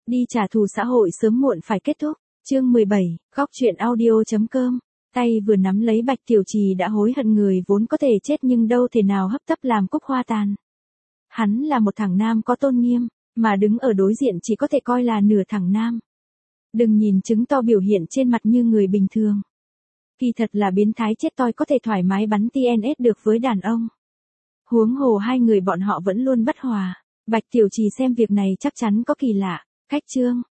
Đi trả thù xã hội sớm muộn phải kết thúc. Chương 17, góc truyện audio.com. Tay vừa nắm lấy Bạch Tiểu Trì đã hối hận người vốn có thể chết nhưng đâu thể nào hấp tấp làm cúc hoa tàn. Hắn là một thằng nam có tôn nghiêm, mà đứng ở đối diện chỉ có thể coi là nửa thằng nam. Đừng nhìn chứng to biểu hiện trên mặt như người bình thường. Kỳ thật là biến thái chết toi có thể thoải mái bắn TNS được với đàn ông. Huống hồ hai người bọn họ vẫn luôn bất hòa. Bạch Tiểu Trì xem việc này chắc chắn có kỳ lạ. Khách trương,